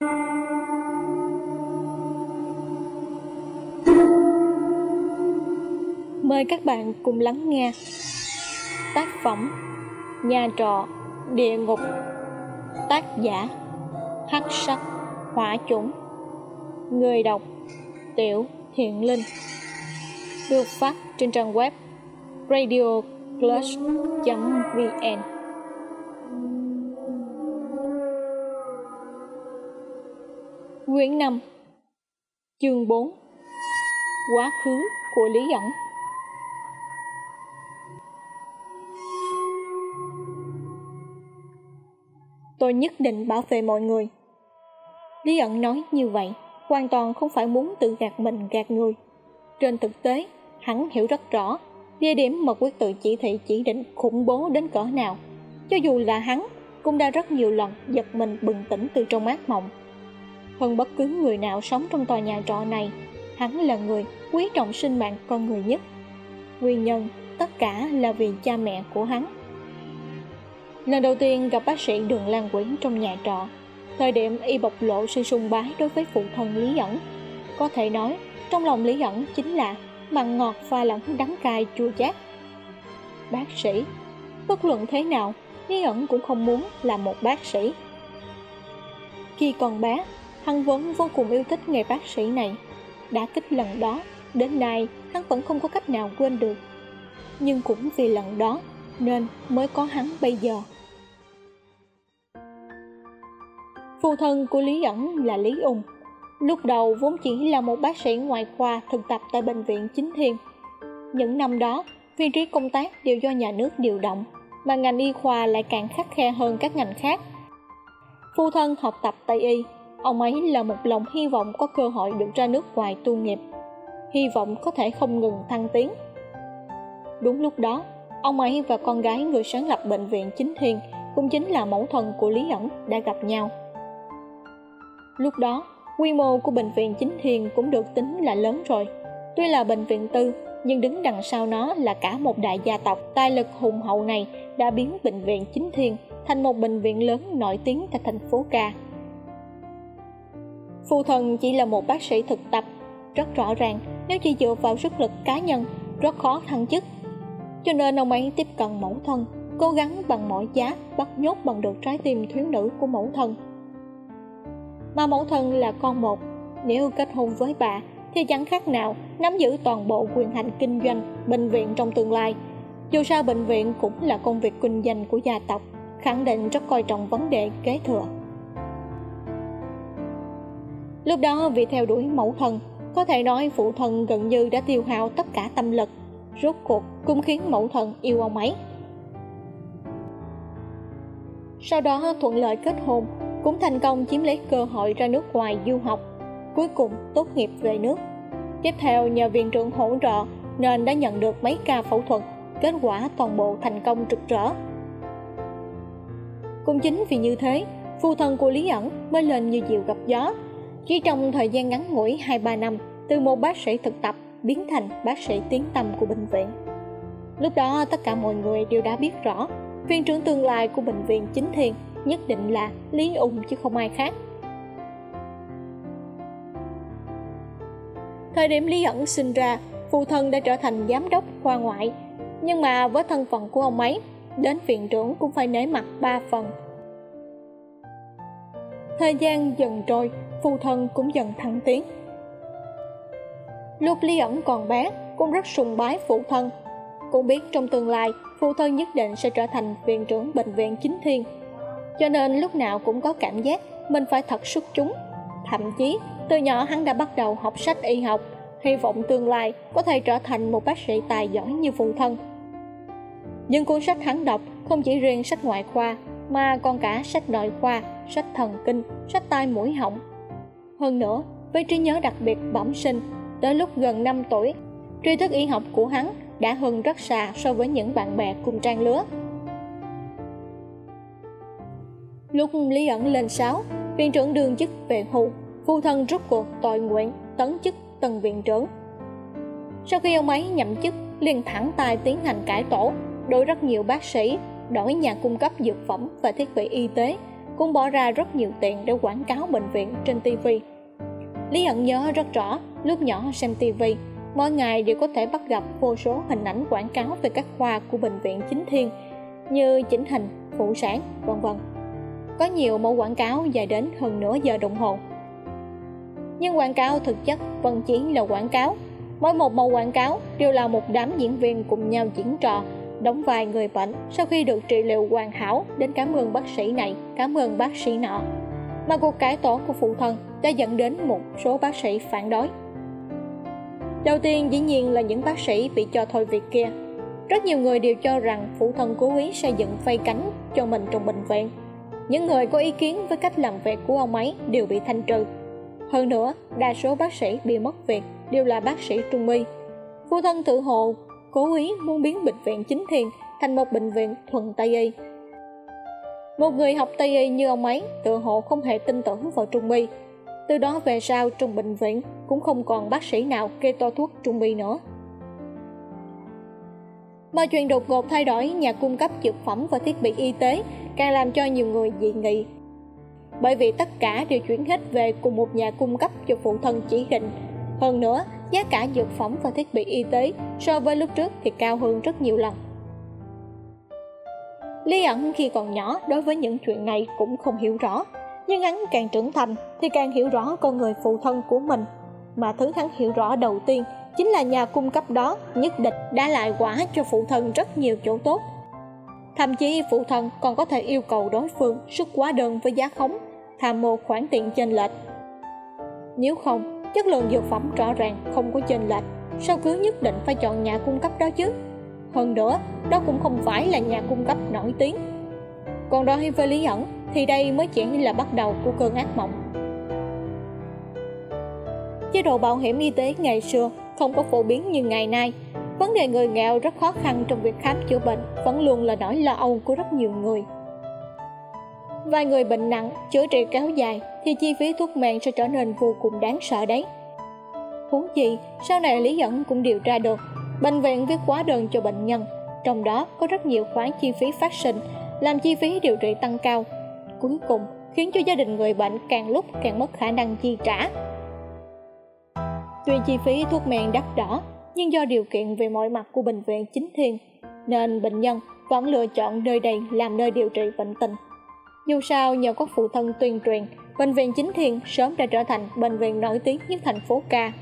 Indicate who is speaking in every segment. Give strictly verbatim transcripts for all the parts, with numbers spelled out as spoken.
Speaker 1: Mời các bạn cùng lắng nghe tác phẩm Nhà trọ địa ngục, tác giả Hắc Sắc Hỏa Chủng, người đọc Tiểu Thiện Linh, được phát trên trang web radio plus chấm vn. Quyển năm, chương bốn, quá khứ của Lý Ẩn. Tôi nhất định bảo vệ mọi người. Lý Ẩn nói như vậy hoàn toàn không phải muốn tự gạt mình gạt người. Trên thực tế, hắn hiểu rất rõ địa điểm mà quyết tự chỉ thị chỉ định khủng bố đến cỡ nào. Cho dù là hắn cũng đã rất nhiều lần giật mình bừng tỉnh từ trong ác mộng. Hơn bất cứ người nào sống trong tòa nhà trọ này, hắn là người quý trọng sinh mạng con người nhất. Nguyên nhân tất cả là vì cha mẹ của hắn. Lần đầu tiên gặp bác sĩ Đường Lan Quyển trong nhà trọ, thời điểm y bộc lộ sự sùng bái đối với phụ thân Lý Ẩn, có thể nói trong lòng Lý Ẩn chính là mặn ngọt pha lẫn đắng cay chua chát. Bác sĩ, bất luận thế nào, Lý Ẩn cũng không muốn là một bác sĩ. Khi còn bé, hắn vốn vô cùng yêu thích nghề bác sĩ này. Đã kích lần đó, đến nay hắn vẫn không có cách nào quên được. Nhưng cũng vì lần đó nên mới có hắn bây giờ. Phụ thân của Lý Ẩn là Lý Ung. Lúc đầu vốn chỉ là một bác sĩ ngoại khoa thực tập tại bệnh viện Chính Thiên. Những năm đó, vị trí công tác đều do nhà nước điều động, mà ngành y khoa lại càng khắt khe hơn các ngành khác. Phụ thân học tập Tây y, ông ấy là một lòng hy vọng có cơ hội được ra nước ngoài tu nghiệp, hy vọng có thể không ngừng thăng tiến. Đúng lúc đó, ông ấy và con gái người sáng lập bệnh viện Chính Thiên, cũng chính là mẫu thân của Lý Ẩn, đã gặp nhau. Lúc đó, quy mô của bệnh viện Chính Thiên cũng được tính là lớn rồi. Tuy là bệnh viện tư, nhưng đứng đằng sau nó là cả một đại gia tộc. Tài lực hùng hậu này đã biến bệnh viện Chính Thiên thành một bệnh viện lớn nổi tiếng tại thành phố Ca. Phụ thân chỉ là một bác sĩ thực tập, rất rõ ràng nếu chỉ dựa vào sức lực cá nhân rất khó thăng chức. Cho nên ông ấy tiếp cận mẫu thân, cố gắng bằng mọi giá bắt nhốt bằng được trái tim thiếu nữ của mẫu thân. Mà mẫu thân là con một, nếu kết hôn với bà thì chẳng khác nào nắm giữ toàn bộ quyền hành kinh doanh bệnh viện trong tương lai. Dù sao bệnh viện cũng là công việc kinh doanh của gia tộc, khẳng định rất coi trọng vấn đề kế thừa. Lúc đó vì theo đuổi mẫu thân, có thể nói phụ thân gần như đã tiêu hao tất cả tâm lực, rốt cuộc cũng khiến mẫu thân yêu ông ấy. Sau đó thuận lợi kết hôn, cũng thành công chiếm lấy cơ hội ra nước ngoài du học, cuối cùng tốt nghiệp về nước. Tiếp theo nhờ viện trưởng hỗ trợ nên đã nhận được mấy ca phẫu thuật, kết quả toàn bộ thành công rực rỡ. Cũng chính vì như thế, phụ thân của Lý Ẩn mới lên như diều gặp gió. Chỉ trong thời gian ngắn ngủi hai ba năm, từ một bác sĩ thực tập biến thành bác sĩ tiếng tăm của bệnh viện. Lúc đó tất cả mọi người đều đã biết rõ, viện trưởng tương lai của bệnh viện Chính Thiên nhất định là Lý Ung chứ không ai khác. Thời điểm Lý Ẩn sinh ra, phụ thân đã trở thành giám đốc khoa ngoại, nhưng mà với thân phận của ông ấy, đến viện trưởng cũng phải nể mặt ba phần. Thời gian dần trôi, phụ thân cũng dần thăng tiến. Lúc Lý Ẩn còn bé, cũng rất sùng bái phụ thân, cũng biết trong tương lai phụ thân nhất định sẽ trở thành viện trưởng bệnh viện Chính Thiên. Cho nên lúc nào cũng có cảm giác mình phải thật xuất chúng. Thậm chí từ nhỏ hắn đã bắt đầu học sách y học, hy vọng tương lai có thể trở thành một bác sĩ tài giỏi như phụ thân. Nhưng cuốn sách hắn đọc không chỉ riêng sách ngoại khoa, mà còn cả sách nội khoa, sách thần kinh, sách tai mũi họng. Hơn nữa, với trí nhớ đặc biệt bẩm sinh, tới lúc gần năm tuổi, tri thức y học của hắn đã hơn rất xa so với những bạn bè cùng trang lứa. Lúc Lý Ẩn lên sáu, viện trưởng đương chức về hưu, phụ thân rút cuộc tội nguyện tấn chức tân viện trưởng. Sau khi ông ấy nhậm chức, liền thẳng tay tiến hành cải tổ, đổi rất nhiều bác sĩ, đổi nhà cung cấp dược phẩm và thiết bị y tế, cũng bỏ ra rất nhiều tiền để quảng cáo bệnh viện trên ti vi. Lý Ẩn nhớ rất rõ, lúc nhỏ xem ti vi, mỗi ngày đều có thể bắt gặp vô số hình ảnh quảng cáo về các khoa của bệnh viện Chính Thiên như chỉnh hình, phụ sản, vân vân. Có nhiều mẫu quảng cáo dài đến hơn nửa giờ đồng hồ. Nhưng quảng cáo thực chất vẫn chỉ là quảng cáo. Mỗi một mẫu quảng cáo đều là một đám diễn viên cùng nhau diễn trò, đóng vai người bệnh sau khi được trị liệu hoàn hảo đến cảm ơn bác sĩ này, cảm ơn bác sĩ nọ. Mà cuộc cải tổ của phụ thân đã dẫn đến một số bác sĩ phản đối. Đầu tiên dĩ nhiên là những bác sĩ bị cho thôi việc kia. Rất nhiều người đều cho rằng phụ thân cố ý xây dựng vây cánh cho mình trong bệnh viện. Những người có ý kiến với cách làm việc của ông ấy đều bị thanh trừ. Hơn nữa, đa số bác sĩ bị mất việc đều là bác sĩ trung y. Phụ thân tự hồ cố ý muốn biến bệnh viện Chính Thiên thành một bệnh viện thuần Tây y. Một người học Tây y như ông ấy tự hồ không hề tin tưởng vào trung y. Từ đó về sau trong bệnh viện cũng không còn bác sĩ nào kê toa thuốc trung y nữa. Mà chuyện đột ngột thay đổi nhà cung cấp dược phẩm và thiết bị y tế càng làm cho nhiều người dị nghị. Bởi vì tất cả đều chuyển hết về cùng một nhà cung cấp cho phụ thân chỉ định. Hơn nữa, giá cả dược phẩm và thiết bị y tế so với lúc trước thì cao hơn rất nhiều lần. Lý Ẩn khi còn nhỏ đối với những chuyện này cũng không hiểu rõ, nhưng hắn càng trưởng thành thì càng hiểu rõ con người phụ thân của mình. Mà thứ hắn hiểu rõ đầu tiên chính là nhà cung cấp đó nhất định đã lại quả cho phụ thân rất nhiều chỗ tốt. Thậm chí phụ thân còn có thể yêu cầu đối phương xuất hóa đơn với giá khống, tham mô khoản tiền chênh lệch. Nếu không, chất lượng dược phẩm rõ ràng không có chênh lệch, sao cứ nhất định phải chọn nhà cung cấp đó chứ? Hơn nữa, đó cũng không phải là nhà cung cấp nổi tiếng. Còn đối với Lý Ẩn thì đây mới chỉ là bắt đầu của cơn ác mộng. Chế độ bảo hiểm y tế ngày xưa không có phổ biến như ngày nay. Vấn đề người nghèo rất khó khăn trong việc khám chữa bệnh vẫn luôn là nỗi lo âu của rất nhiều người. Vài người bệnh nặng, chữa trị kéo dài thì chi phí thuốc men sẽ trở nên vô cùng đáng sợ đấy. Huống chi, sau này Lý Ẩn cũng điều tra được, bệnh viện viết hóa đơn cho bệnh nhân, trong đó có rất nhiều khoản chi phí phát sinh, làm chi phí điều trị tăng cao, cuối cùng khiến cho gia đình người bệnh càng lúc càng mất khả năng chi trả. Tuy chi phí thuốc men đắt đỏ, nhưng do điều kiện về mọi mặt của bệnh viện Chính Thiên, nên bệnh nhân vẫn lựa chọn nơi đây làm nơi điều trị bệnh tình. Dù sao nhờ có phụ thân tuyên truyền, bệnh viện Chính Thiên sớm đã trở thành bệnh viện nổi tiếng nhất thành phố Ca.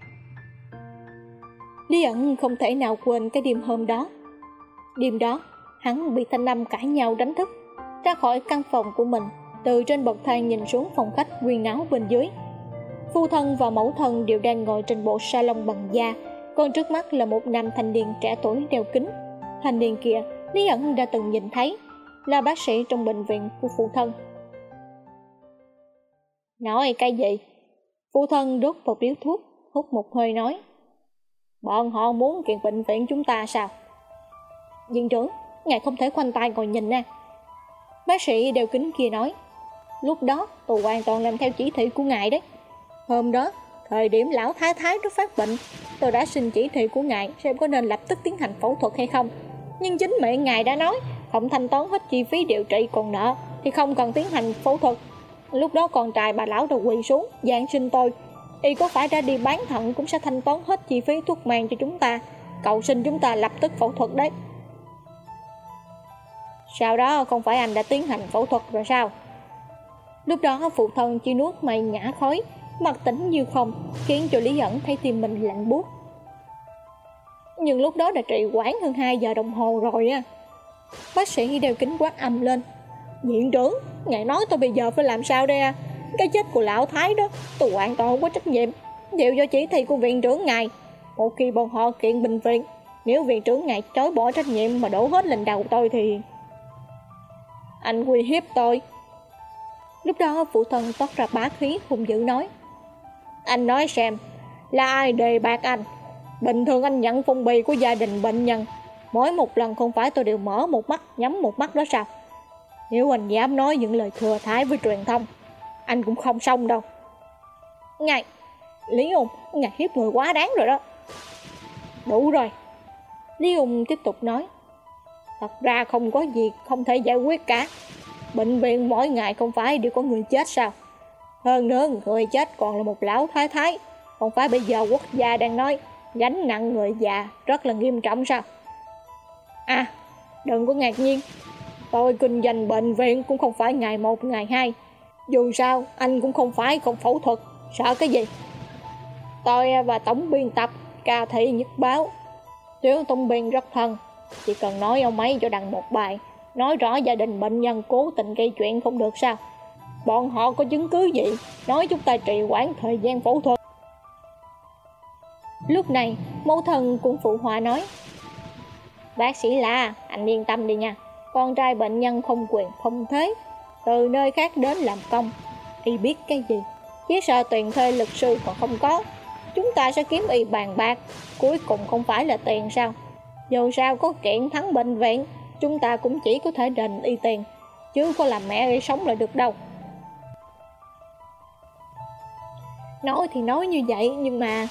Speaker 1: Lý Ẩn không thể nào quên cái đêm hôm đó. Đêm đó, hắn bị Thanh Âm cãi nhau đánh thức, ra khỏi căn phòng của mình, từ trên bậc thang nhìn xuống phòng khách huyên náo bên dưới. Phu thân và mẫu thân đều đang ngồi trên bộ salon bằng da, còn trước mắt là một nam thanh niên trẻ tuổi đeo kính. Thanh niên kia, Lý Ẩn đã từng nhìn thấy, là bác sĩ trong bệnh viện của phụ thân. Nói cái gì? Phụ thân đốt một điếu thuốc, hút một hơi nói. Bọn họ muốn kiện bệnh viện chúng ta sao? Viện trưởng, ngài không thể khoanh tay ngồi nhìn nè. Bác sĩ đeo kính kia nói. Lúc đó tôi hoàn toàn làm theo chỉ thị của ngài đấy. Hôm đó, thời điểm lão thái thái nó phát bệnh, tôi đã xin chỉ thị của ngài xem có nên lập tức tiến hành phẫu thuật hay không. Nhưng chính miệng ngài đã nói không thanh toán hết chi phí điều trị còn nợ thì không cần tiến hành phẫu thuật. Lúc đó con trai bà lão đã quỳ xuống van xin tôi, y có phải ra đi bán thận cũng sẽ thanh toán hết chi phí thuốc men cho chúng ta, cầu xin chúng ta lập tức phẫu thuật đấy. Sau đó không phải anh đã tiến hành phẫu thuật rồi sao? Lúc đó phụ thân chỉ nuốt mày nhả khói, mặt tỉnh như không, khiến cho Lý Ẩn thấy tim mình lạnh buốt. Nhưng lúc đó đã trì hoãn hơn hai giờ đồng hồ rồi á. Bác sĩ đeo kính quát ầm lên. Viện trưởng, ngài nói tôi bây giờ phải làm sao đây à? Cái chết của lão thái đó tôi hoàn toàn không có trách nhiệm, đều do chỉ thị của viện trưởng ngài. Một khi bọn họ kiện bệnh viện, nếu viện trưởng ngài chối bỏ trách nhiệm mà đổ hết lên đầu tôi thì... Anh uy hiếp tôi. Lúc đó phụ thân toát ra bá khí hung dữ nói. Anh nói xem, là ai đề bạt anh? Bình thường anh nhận phong bì của gia đình bệnh nhân, mỗi một lần không phải tôi đều mở một mắt nhắm một mắt đó sao? Nếu anh dám nói những lời thừa thãi với truyền thông, anh cũng không xong đâu. Ngài, Lý Ung, ngài hiếp người quá đáng rồi đó. Đủ rồi. Lý Ung tiếp tục nói. Thật ra không có gì không thể giải quyết cả. bệnh viện mỗi ngày không phải đều có người chết sao? Hơn nữa người chết còn là một lão thái thái. Không phải bây giờ quốc gia đang nói gánh nặng người già rất là nghiêm trọng sao? À, đừng có ngạc nhiên. Tôi kinh doanh bệnh viện cũng không phải ngày một ngày hai. Dù sao anh cũng không phải không phẫu thuật. Sợ cái gì? Tôi và tổng biên tập Ca Thị Nhật Báo, Tiểu tổng biên rất thân. Chỉ cần nói ông ấy cho đăng một bài nói rõ gia đình bệnh nhân cố tình gây chuyện không được sao? Bọn họ có chứng cứ gì nói chúng ta trì hoãn thời gian phẫu thuật? Lúc này mẫu thân cũng phụ họa nói: Bác sĩ La, anh yên tâm đi nha. Con trai bệnh nhân không quyền không thế, từ nơi khác đến làm công. Y biết cái gì? Chỉ sợ tiền thuê luật sư còn không có. Chúng ta sẽ kiếm y bàn bạc, cuối cùng không phải là tiền sao? Dù sao có kiện thắng bệnh viện, chúng ta cũng chỉ có thể đền y tiền, chứ có làm mẹ y sống lại được đâu. Nói thì nói như vậy, nhưng mà...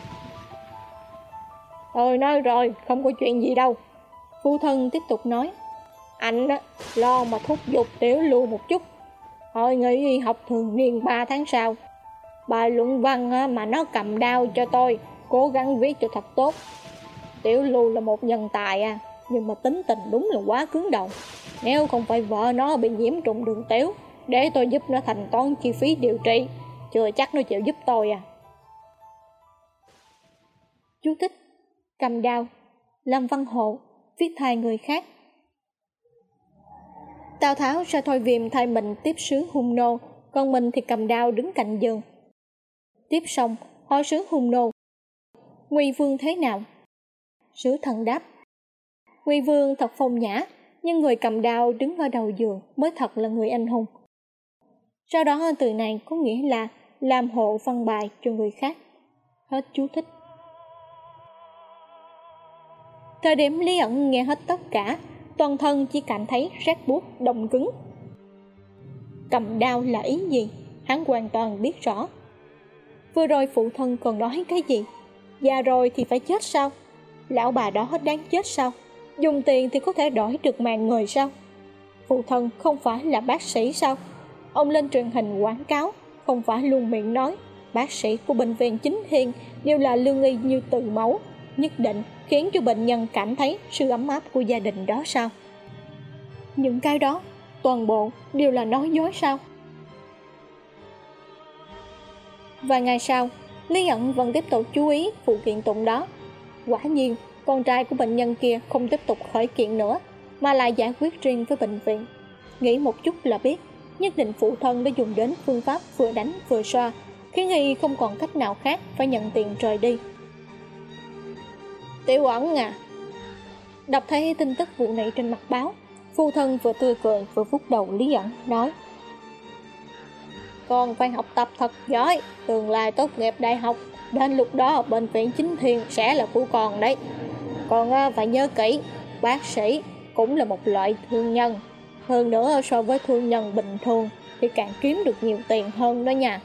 Speaker 1: Tôi nói rồi, không có chuyện gì đâu. Phu thân tiếp tục nói: Anh á, lo mà thúc giục Tiểu Lưu một chút. Hội nghị y học thường niên ba tháng sau, bài luận văn á, mà nó cầm đao cho tôi, cố gắng viết cho thật tốt. Tiểu Lưu là một nhân tài à, nhưng mà tính tình đúng là quá cứng đầu. Nếu không phải vợ nó bị nhiễm trùng đường tiểu, để tôi giúp nó thanh toán chi phí điều trị, chưa chắc nó chịu giúp tôi à. Chú thích: cầm đao, Lâm Văn Hộ, viết thay người khác. Tào Tháo ra thôi viêm thay mình tiếp sứ hung nô, còn mình thì cầm đao đứng cạnh giường. Tiếp xong, hỏi sứ hung nô: Nguy vương thế nào? Sứ thần đáp: Nguy vương thật phong nhã, nhưng người cầm đao đứng ở đầu giường mới thật là người anh hùng. Sau đó từ này có nghĩa là làm hộ văn bài cho người khác. Hết chú thích. Thời điểm Lý ẩn nghe hết tất cả, toàn thân chỉ cảm thấy rát buốt đông cứng. Cầm đao là ý gì? Hắn hoàn toàn biết rõ. Vừa rồi phụ thân còn nói cái gì? Già rồi thì phải chết sao? Lão bà đó đáng chết sao? Dùng tiền thì có thể đổi được mạng người sao? Phụ thân không phải là bác sĩ sao? Ông lên truyền hình quảng cáo, không phải luôn miệng nói bác sĩ của bệnh viện Chính Thiên đều là lương y như từ mẫu, nhất định khiến cho bệnh nhân cảm thấy sự ấm áp của gia đình đó sao? Những cái đó toàn bộ đều là nói dối sao? Vài ngày sau, Lý ẩn vẫn tiếp tục chú ý vụ kiện tụng đó. Quả nhiên, con trai của bệnh nhân kia không tiếp tục khởi kiện nữa, mà lại giải quyết riêng với bệnh viện. Nghĩ một chút là biết, nhất định phụ thân đã dùng đến phương pháp vừa đánh vừa xoa, khiến y không còn cách nào khác phải nhận tiền rời đi. Tiểu ẩn à! Đọc thấy tin tức vụ này trên mặt báo, phu thân vừa tươi cười vừa vuốt đầu Lý ẩn, nói: Con phải học tập thật giỏi, tương lai tốt nghiệp đại học, đến lúc đó bệnh viện Chính Thiên sẽ là của con đấy. Con phải nhớ kỹ, bác sĩ cũng là một loại thương nhân, hơn nữa so với thương nhân bình thường thì càng kiếm được nhiều tiền hơn đó nha.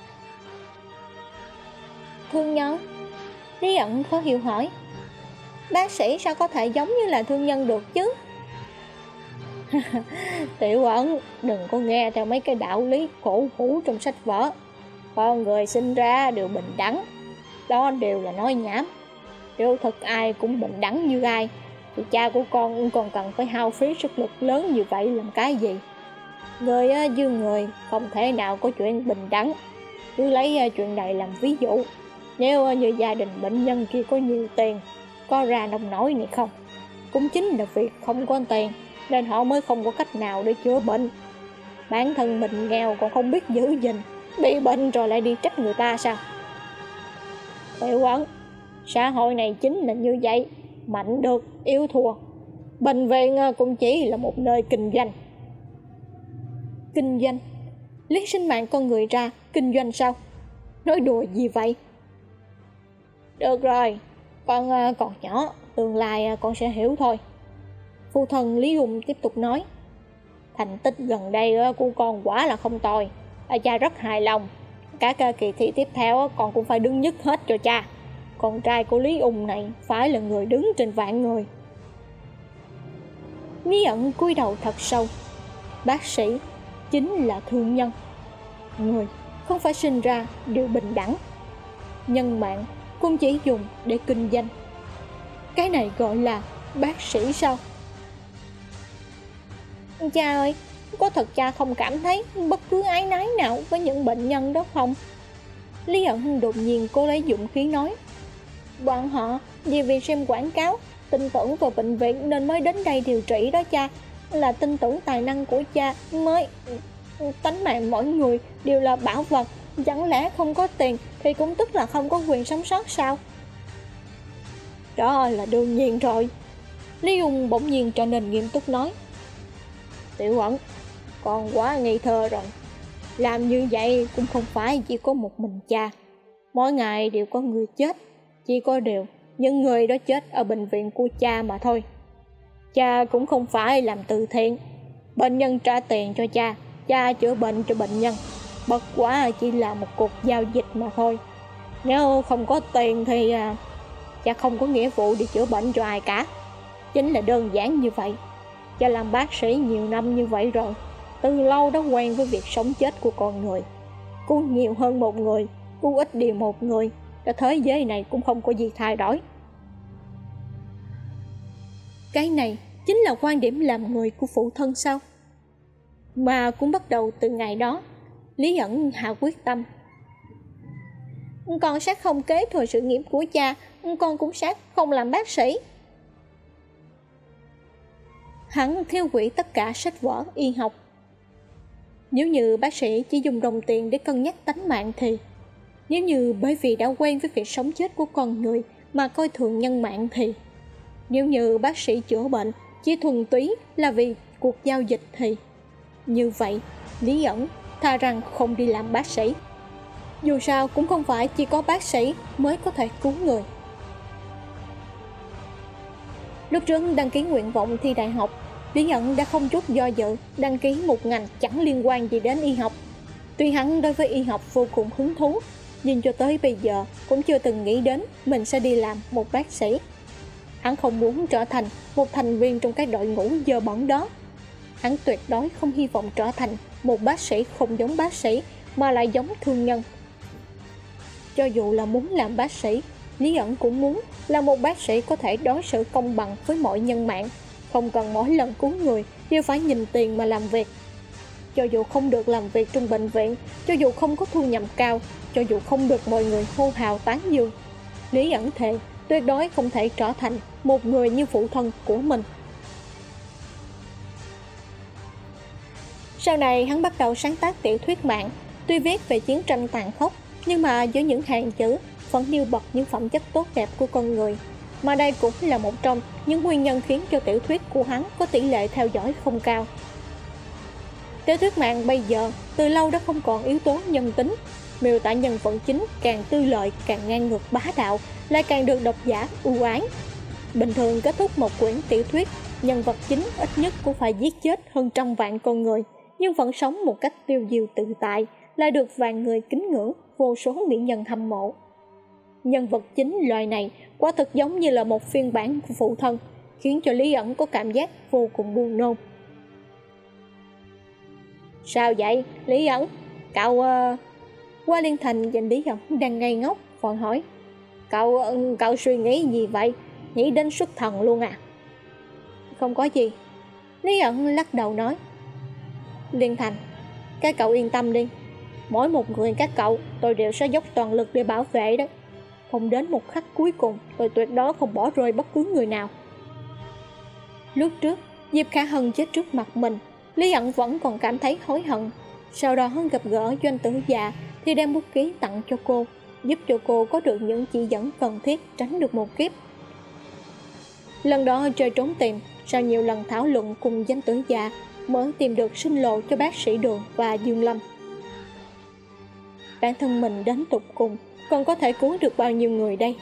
Speaker 1: Thương nhân? Lý ẩn khó hiểu hỏi: Bác sĩ sao có thể giống như là thương nhân được chứ? Tiểu ẩn, đừng có nghe theo mấy cái đạo lý cổ hủ trong sách vở. Con người sinh ra đều bình đẳng, đó đều là nói nhảm. Nếu thật ai cũng bình đẳng như ai, thì cha của con còn cần phải hao phí sức lực lớn như vậy làm cái gì? Người với người không thể nào có chuyện bình đẳng. Cứ lấy chuyện này làm ví dụ, nếu như gia đình bệnh nhân kia có nhiều tiền, có ra nông nổi này không? Cũng chính là vì không có tiền nên họ mới không có cách nào để chữa bệnh. Bản thân mình nghèo còn không biết giữ gìn, bị bệnh rồi lại đi trách người ta sao? Tiểu ẩn, xã hội này chính là như vậy, mạnh được, yếu thua. Bệnh viện cũng chỉ là một nơi kinh doanh. Kinh doanh? Lấy sinh mạng con người ra kinh doanh sao? Nói đùa gì vậy? Được rồi, con còn nhỏ, tương lai con sẽ hiểu thôi. Phu thần Lý Hùng tiếp tục nói: Thành tích gần đây của con quả là không tồi, cha rất hài lòng. Các kỳ thi tiếp theo con cũng phải đứng nhất hết cho cha. Con trai của Lý Ung này phải là người đứng trên vạn người. Lý ẩn cúi đầu thật sâu. bác sĩ chính là thương nhân. Người không phải sinh ra đều bình đẳng. Nhân mạng cũng chỉ dùng để kinh doanh. Cái này gọi là bác sĩ sao? Cha ơi, có thật cha không cảm thấy bất cứ áy náy nào với những bệnh nhân đó không? Lý ẩn đột nhiên cố lấy dũng khí nói. Bọn họ vì vì xem quảng cáo, tin tưởng vào bệnh viện nên mới đến đây điều trị đó cha. Là tin tưởng tài năng của cha mới... Tánh mạng mỗi người đều là bảo vật. Chẳng lẽ không có tiền thì cũng tức là không có quyền sống sót sao? Đó là đương nhiên rồi. Lý Ung bỗng nhiên trở nên nghiêm túc nói. Tiểu Ẩn, con quá ngây thơ rồi. Làm như vậy cũng không phải chỉ có một mình cha. Mỗi ngày đều có người chết. Chỉ có điều những người đó chết ở bệnh viện của cha mà thôi. Cha cũng không phải làm từ thiện. Bệnh nhân trả tiền cho cha, cha chữa bệnh cho bệnh nhân. Bất quá chỉ là một cuộc giao dịch mà thôi. Nếu không có tiền thì à, cha không có nghĩa vụ đi chữa bệnh cho ai cả. Chính là đơn giản như vậy. Cha làm bác sĩ nhiều năm như vậy rồi, từ lâu đã quen với việc sống chết của con người. Cứu nhiều hơn một người, cứu ít đi một người, cả thế giới này cũng không có gì thay đổi. Cái này chính là quan điểm làm người của phụ thân sao? Mà cũng bắt đầu từ ngày đó, Lý ẩn hạ quyết tâm. Con sẽ không kế thừa sự nghiệp của cha, con cũng sẽ không làm bác sĩ. Hắn thiêu hủy tất cả sách vở y học. Nếu như bác sĩ chỉ dùng đồng tiền để cân nhắc tánh mạng thì, nếu như bởi vì đã quen với việc sống chết của con người mà coi thường nhân mạng thì, nếu như bác sĩ chữa bệnh chỉ thuần túy là vì cuộc giao dịch thì, như vậy Lý ẩn thà rằng không đi làm bác sĩ. Dù sao cũng không phải chỉ có bác sĩ mới có thể cứu người. Lúc trước đăng ký nguyện vọng thi đại học, Lý ẩn đã không chút do dự đăng ký một ngành chẳng liên quan gì đến y học. Tuy hắn đối với y học vô cùng hứng thú, nhưng cho tới bây giờ cũng chưa từng nghĩ đến mình sẽ đi làm một bác sĩ. Hắn không muốn trở thành một thành viên trong cái đội ngũ dơ bẩn đó. Hắn tuyệt đối không hy vọng trở thành một bác sĩ không giống bác sĩ mà lại giống thương nhân. Cho dù là muốn làm bác sĩ, Lý ẩn cũng muốn là một bác sĩ có thể đối xử công bằng với mọi nhân mạng, không cần mỗi lần cứu người đều phải nhìn tiền mà làm việc. Cho dù không được làm việc trong bệnh viện, cho dù không có thu nhập cao, cho dù không được mọi người hô hào tán dương, Lý ẩn thề tuyệt đối không thể trở thành một người như phụ thân của mình. Sau này hắn bắt đầu sáng tác tiểu thuyết mạng. Tuy viết về chiến tranh tàn khốc, nhưng mà giữa những hàng chữ vẫn nêu bật những phẩm chất tốt đẹp của con người. Mà đây cũng là một trong những nguyên nhân khiến cho tiểu thuyết của hắn có tỷ lệ theo dõi không cao. Tiểu thuyết mạng bây giờ từ lâu đã không còn yếu tố nhân tính. Miêu tả nhân vật chính càng tư lợi, càng ngang ngược bá đạo, lại càng được độc giả ưu ái. Bình thường kết thúc một quyển tiểu thuyết, nhân vật chính ít nhất cũng phải giết chết hơn trăm vạn con người, nhưng vẫn sống một cách tiêu diêu tự tại, lại được vạn người kính ngưỡng, vô số mỹ nhân hâm mộ. Nhân vật chính loại này quả thực giống như là một phiên bản của phụ thân, khiến cho Lý ẩn có cảm giác vô cùng buồn nôn. Sao vậy, Lý ẩn? Cậu... Uh... Qua Liên Thành nhìn Lý ẩn đang ngây ngốc, vội hỏi. Cậu... cậu suy nghĩ gì vậy? Nghĩ đến xuất thần luôn à? Không có gì. Lý ẩn lắc đầu nói. Liên Thành, các cậu yên tâm đi. Mỗi một người các cậu tôi đều sẽ dốc toàn lực để bảo vệ đấy. Không đến một khắc cuối cùng tôi tuyệt đối không bỏ rơi bất cứ người nào. Lúc trước Diệp Khả Hân chết trước mặt mình, Lý ẩn vẫn còn cảm thấy hối hận. Sau đó gặp gỡ Doanh Tử Dạ thì đem bút ký tặng cho cô, giúp cho cô có được những chỉ dẫn cần thiết tránh được một kiếp. Lần đó trời trốn tìm, sau nhiều lần thảo luận cùng Doanh Tử Dạ mới tìm được sinh lộ cho bác sĩ Đường và Dương Lâm. Bản thân mình đến tột cùng còn có thể cứu được bao nhiêu người đây?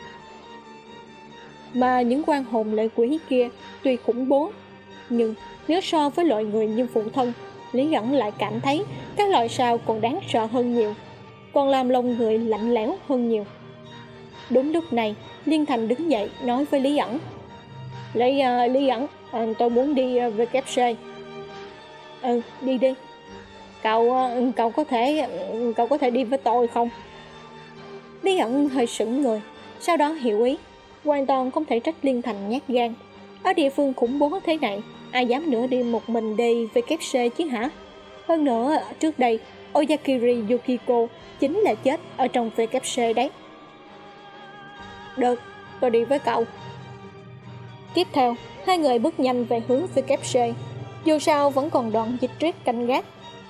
Speaker 1: Mà những quan hồn lệ quỷ kia tuy khủng bố, nhưng nếu so với loại người như phụ thân, Lý ẩn lại cảm thấy các loại sao còn đáng sợ hơn nhiều, còn làm lòng người lạnh lẽo hơn nhiều. Đúng lúc này, Liên Thành đứng dậy nói với Lý ẩn. Lý, uh, Lý ẩn, uh, tôi muốn đi uh, vê kép xê. Ừ, đi đi. Cậu, cậu có thể, cậu có thể đi với tôi không? Lý ẩn hơi sững người, sau đó hiểu ý. Hoàn toàn không thể trách Liên Thành nhát gan. Ở địa phương khủng bố thế này, ai dám nửa đêm một mình đi vê kép xê chứ hả? Hơn nữa, trước đây, Oyakiri Yukiko chính là chết ở trong vê kép xê đấy. Được, tôi đi với cậu. Tiếp theo, hai người bước nhanh về hướng vê kép xê. Dù sao vẫn còn đoạn dịch triết canh gác.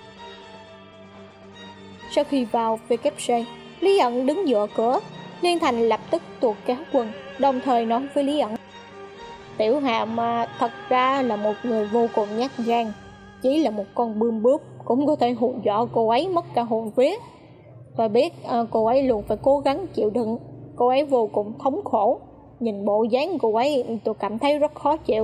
Speaker 1: Sau khi vào vê kép xê, Lý ẩn đứng dựa cửa. Liên Thành lập tức tuột kéo quần, đồng thời nói với Lý ẩn: Tiểu Hàm mà thật ra là một người vô cùng nhát gan. Chỉ là một con bươm bướp cũng có thể hù dọa cô ấy mất cả hồn vía. Tôi biết à, cô ấy luôn phải cố gắng chịu đựng. Cô ấy vô cùng thống khổ. Nhìn bộ dáng cô ấy tôi cảm thấy rất khó chịu.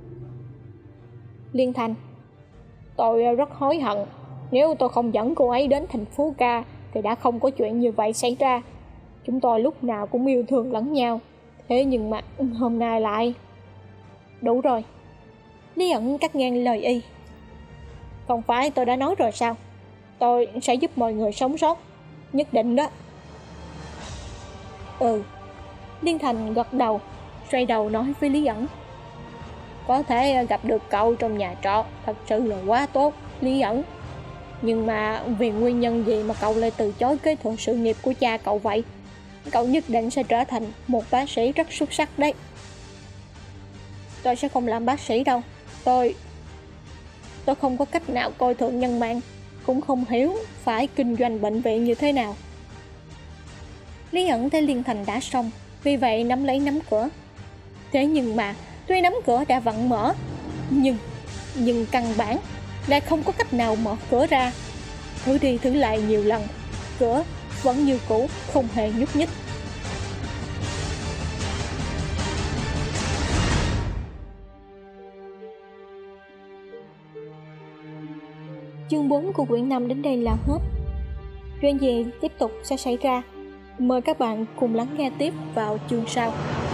Speaker 1: Liên Thành: Tôi rất hối hận. Nếu tôi không dẫn cô ấy đến thành phố ca thì đã không có chuyện như vậy xảy ra. Chúng tôi lúc nào cũng yêu thương lẫn nhau. Thế nhưng mà hôm nay lại... Đủ rồi. Lý ẩn cắt ngang lời y. Không phải tôi đã nói rồi sao? Tôi sẽ giúp mọi người sống sót. Nhất định đó. Ừ. Liên Thành gật đầu, xoay đầu nói với Lý ẩn: Có thể gặp được cậu trong nhà trọ thật sự là quá tốt, Lý ẩn. Nhưng mà vì nguyên nhân gì mà cậu lại từ chối kế thừa sự nghiệp của cha cậu vậy? Cậu nhất định sẽ trở thành một bác sĩ rất xuất sắc đấy. Tôi sẽ không làm bác sĩ đâu. Tôi... Tôi không có cách nào coi thường nhân mạng, cũng không hiểu phải kinh doanh bệnh viện như thế nào. Lý ẩn thấy Liên Thành đã xong, vì vậy nắm lấy nắm cửa. Thế nhưng mà tuy nắm cửa đã vặn mở, Nhưng Nhưng căn bản lại không có cách nào mở cửa ra. Thử đi thử lại nhiều lần, cửa vẫn như cũ, không hề nhúc nhích. Chương bốn của quyển năm đến đây là hết. Chuyện gì tiếp tục sẽ xảy ra? Mời các bạn cùng lắng nghe tiếp vào chương sau.